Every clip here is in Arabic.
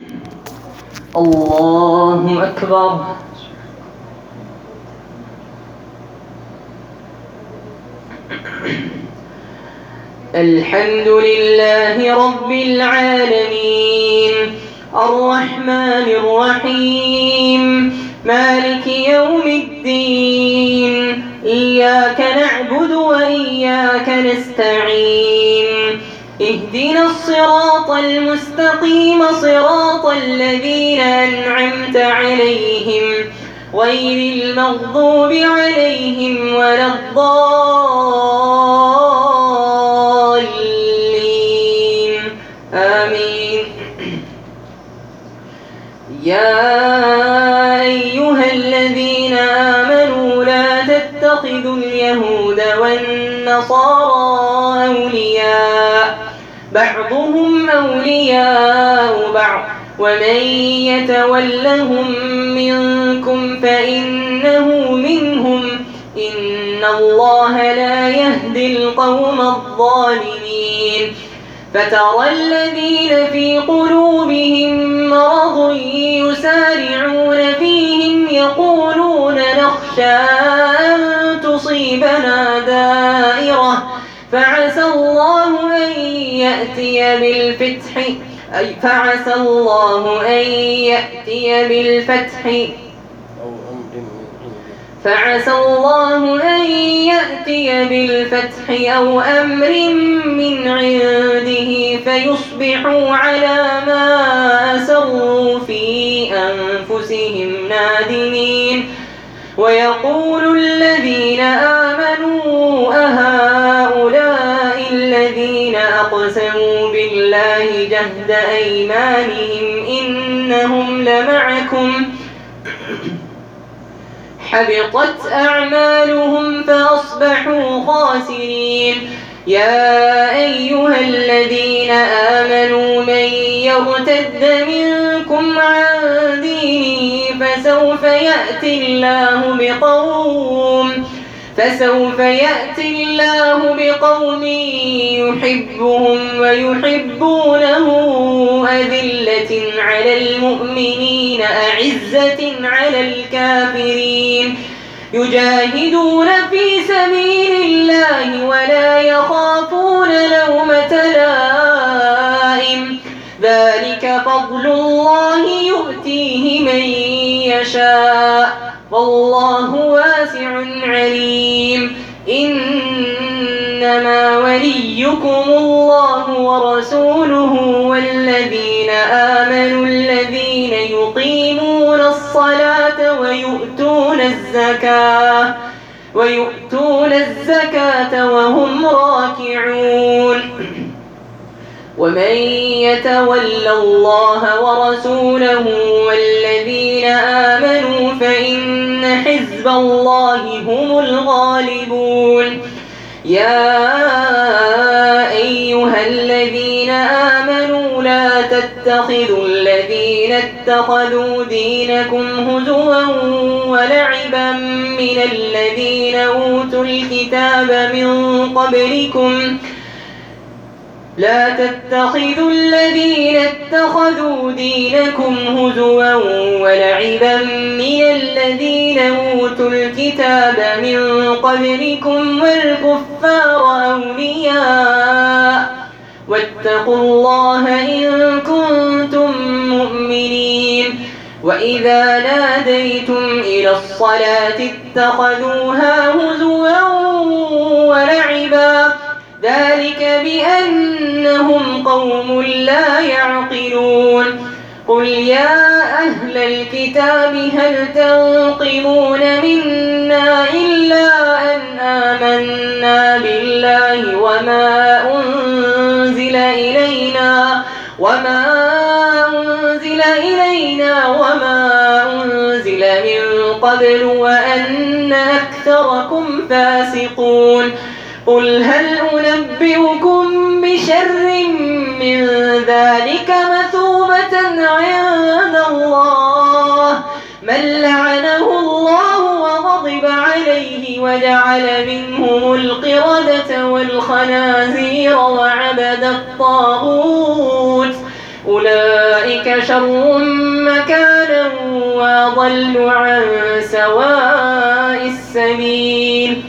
الله أكبر. الحمد لله رب العالمين الرحمن الرحيم مالك يوم الدين إياك نعبد وإياك نستعين اهدنا الصراط المستقيم صراط الذين أنعمت عليهم غير المغضوب عليهم ولا الضالين آمين. يا أيها الذين آمنوا لا تتخذوا اليهود والنصارى أولياء بعضهم أولياء بعض ومن يتولهم منكم فإنه منهم إن الله لا يهدي القوم الظالمين. فترى الذين في قلوبهم مرض يسارعون فيهم يقولون نخشى أن تصيبنا دائرة فعسى الله أن يأتي بالفتح أو أمر من عنده فيصبحوا على ما أسروا في أنفسهم نادمين. ويقول الذين آمنوا أهؤلاء الذين أقسموا بالله جهد أيمانهم إنهم لمعكم حبطت أعمالهم فأصبحوا خاسرين. يا أيها الذين آمنوا من يرتد منكم عن دينه فسوف يأتي الله بقوم يحبهم ويحبونه أذلة على المؤمنين أعزة على الكافرين يجاهدون في سبيل الله ولا يخافون لومة لائم ذلك فضل الله يؤتيه من يشاء والله واسع عليم. إنما وليكم الله ورسوله والذين آمنوا الذين يقيمون الصلاة ويؤتون الزكاة وهم راكعون. ومن يتول الله ورسوله والذين آمنوا فإن حزب الله هم الغالبون. يا أيها الذين آمنوا لا تتخذوا الذين اتخذوا دينكم هزوا ولعبا من الذين أوتوا الكتاب من قبلكم والكفار أولياء واتقوا الله إن كنتم مؤمنين. وإذا ناديتم إلى الصلاة اتخذوها هزوا ولعبا ذلك بأنهم قوم لا يعقلون. قل يا أهل الكتاب هل تنقمون منا إلا أن آمنا بالله وما أنزل إلينا وما أنزل من قبل وأن أكثركم فاسقون. قل هل أنبئكم بشر من ذلك مثوبة عند الله من لعنه الله وغضب عليه وجعل منهم القردة والخنازير وعبد الطاغوت أولئك أولئك شر مكانا وأضل عن سواء السبيل.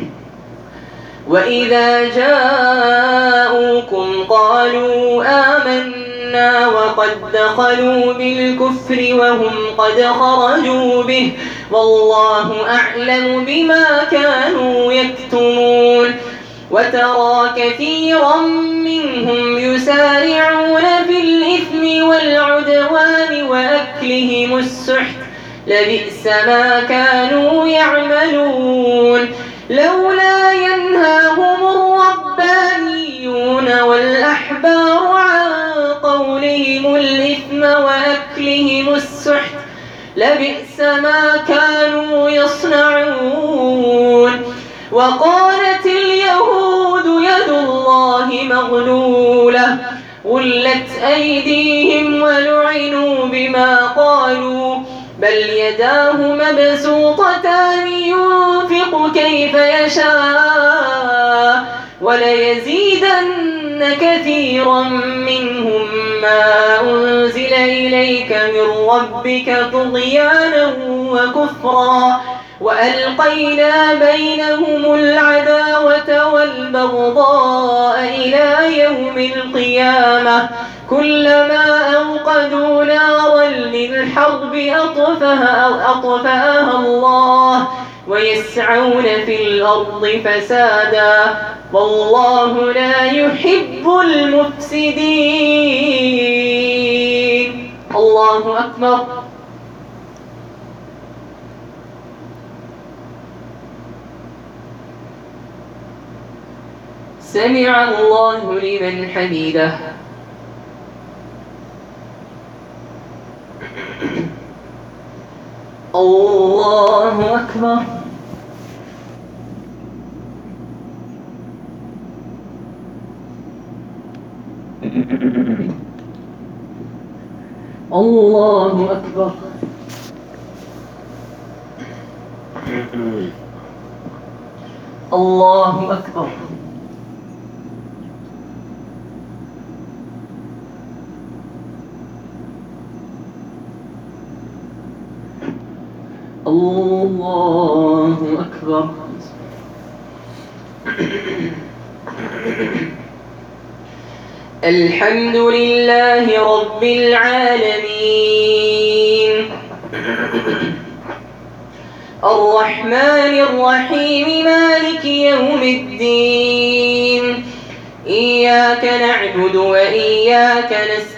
وإذا جاءوكم قالوا آمنا وقد دخلوا بالكفر وهم قد خرجوا به والله أعلم بما كانوا يكتمون. وترى كثيرا منهم يسارعون في الإثم والعدوان وأكلهم السحت لبئس ما كانوا يعملون. لولا ينهاهم الربانيون والأحبار عن قولهم الإثم وأكلهم السحت لبئس ما كانوا يصنعون. وقالت اليهود يد الله مغلولة غلت أيديهم ولعنوا بما قالوا بل يداه مبسوطتان ينفق كيف يشاء وليزيدن كثيرا منهم ما أنزل إليك من ربك طغيانا وكفرا وألقينا بينهم العداوة والبغضاء إلى يوم القيامة كلما أوقدوا نارا للحرب أطفأها الله ويسعون في الأرض فسادا والله لا يحب المفسدين. الله أكبر. سمع الله لمن حمده. الله أكبر. الله أكبر. الله أكبر. الله أكبر. الحمد لله رب العالمين الرحمن الرحيم مالك يوم الدين إياك نعبد وإياك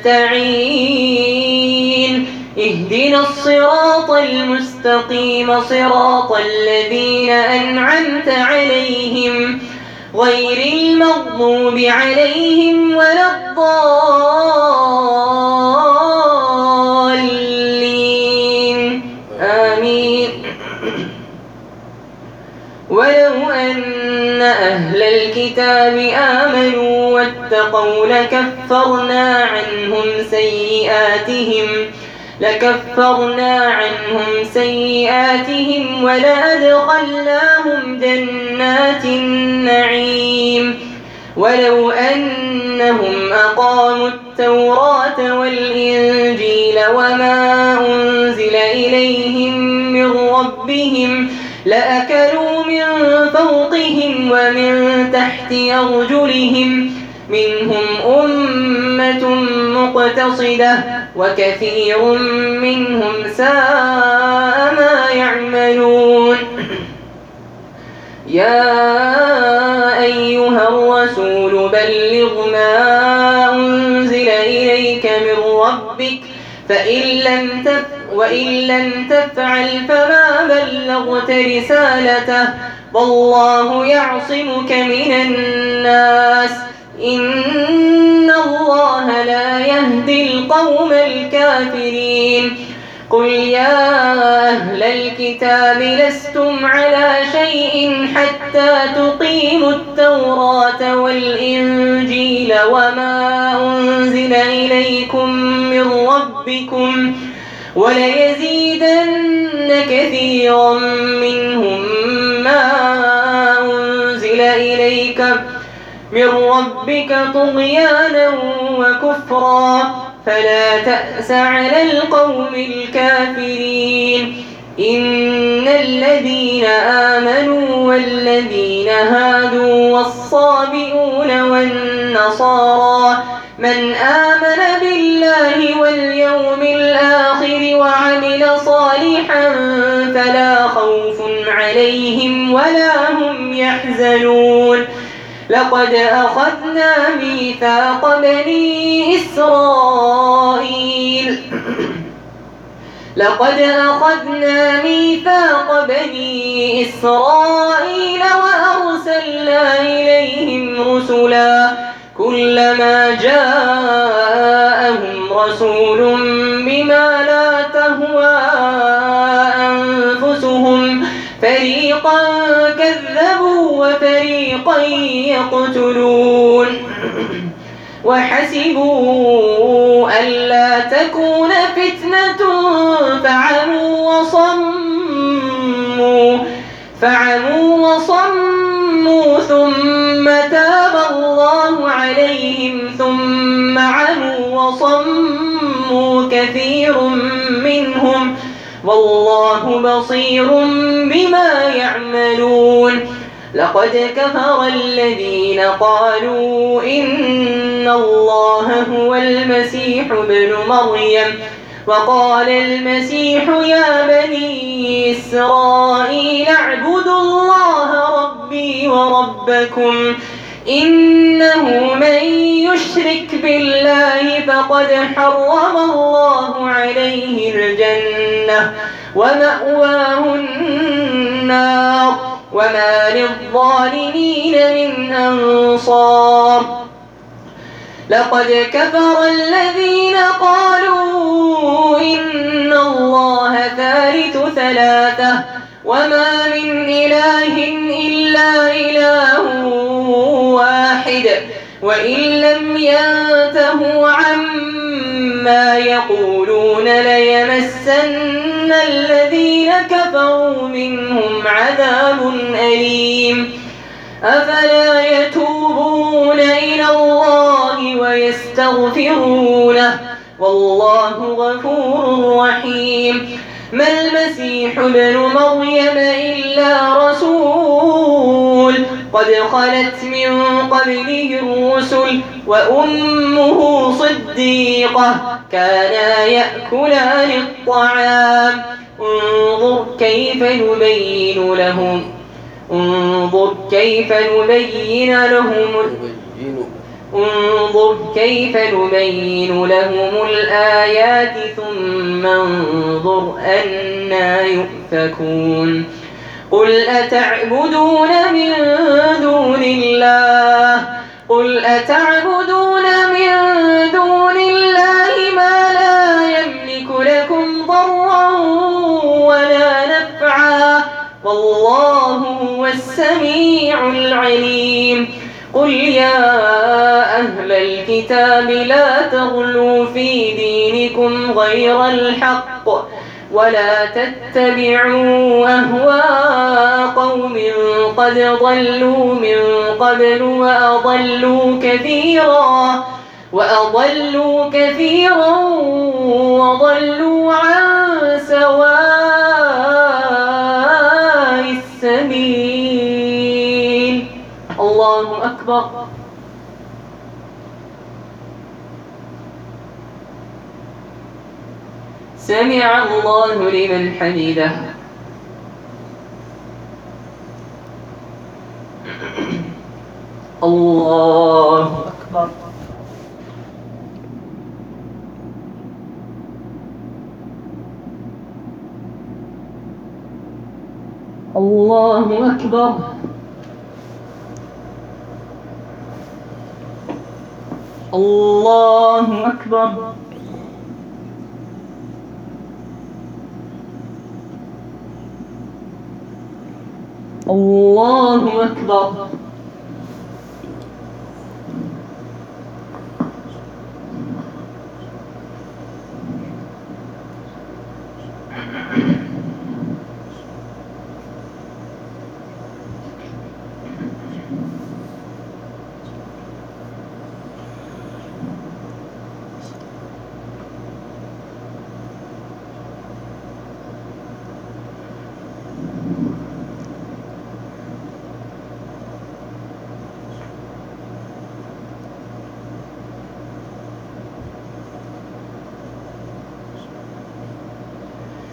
نستعين اهدنا الصراط المستقيم صراط الذين أنعمت عليهم غير المغضوب عليهم ولا الضالين آمين. ولو أن أهل الكتاب آمنوا واتقوا لكفرنا عنهم سيئاتهم ولأدخلناهم جنات النعيم. ولو أنهم أقاموا التوراة والإنجيل وما أنزل إليهم من ربهم لأكلوا من فوقهم ومن تحت أرجلهم منهم أمة مقتصدة وكثير منهم ساء ما يعملون. يا أيها الرسول بلغ ما أنزل إليك من ربك وإن لم تفعل فما بلغت رسالته والله يعصمك من الناس إن الله لا يهدي القوم الكافرين. قل يا أهل الكتاب لستم على شيء حتى تقيموا التوراة والإنجيل وما أنزل إليكم من ربكم وليزيدن كثيرا منهم ما أنزل إليك من ربك طغيانا وكفرا فلا تأس على القوم الكافرين. إن الذين آمنوا والذين هادوا والصابئون والنصارى من آمن بالله واليوم الآخر وعمل صالحا فلا خوف عليهم ولا هم يحزنون. لقد أخذنا ميثاق بني إسرائيل وأرسلنا إليهم رسلا كلما جاءهم رسول بما لا تهوى أنفسهم فريقا كذبوا وفريقا يقتلون. وحسبوا ألا تكون فتنة فعموا وصموا ثم تاب الله عليهم ثم عموا وصموا كثير منهم والله بصير بما يعملون. لقد كفر الذين قالوا إن الله هو المسيح ابن مريم وقال المسيح يا بني إسرائيل اعبدوا الله ربي وربكم إنه من يشرك بالله فقد حرم الله عليه الجنة ومأواه النار وما للظالمين من أنصار. لقد كفر الذين قالوا إن الله ثالث ثلاثة وما من إله إلا إله واحد وإن لم ينتهوا عما يقولون ليمسن الذين كفروا منهم عذاب أليم. أفلا يتوبون إلى الله ويستغفرونه والله غفور رحيم. ما المسيح ابن مريم إلا رسول قد خلت من قبله الرسل وأمه صديقة كانا يأكلان الطعام انظر كيف نبين لهم الآيات ثم انظر أنى يؤفكون. قل أتعبدون من دون الله ما لا يملك لكم ضرا ولا نفعا والله هو السميع العليم. قل يا أهل الكتاب لا تغلوا في دينكم غير الحق ولا تتبعوا أهواء قوم قد ضلوا من قبل وأضلوا كثيرا وضلوا عن سواء السبيل. الله أكبر. سمع الله لمن حمده. الله أكبر. الله أكبر. الله أكبر. الله أكبر.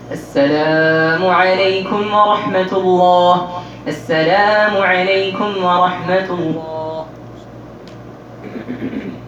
السلام عليكم ورحمة الله. السلام عليكم ورحمة الله.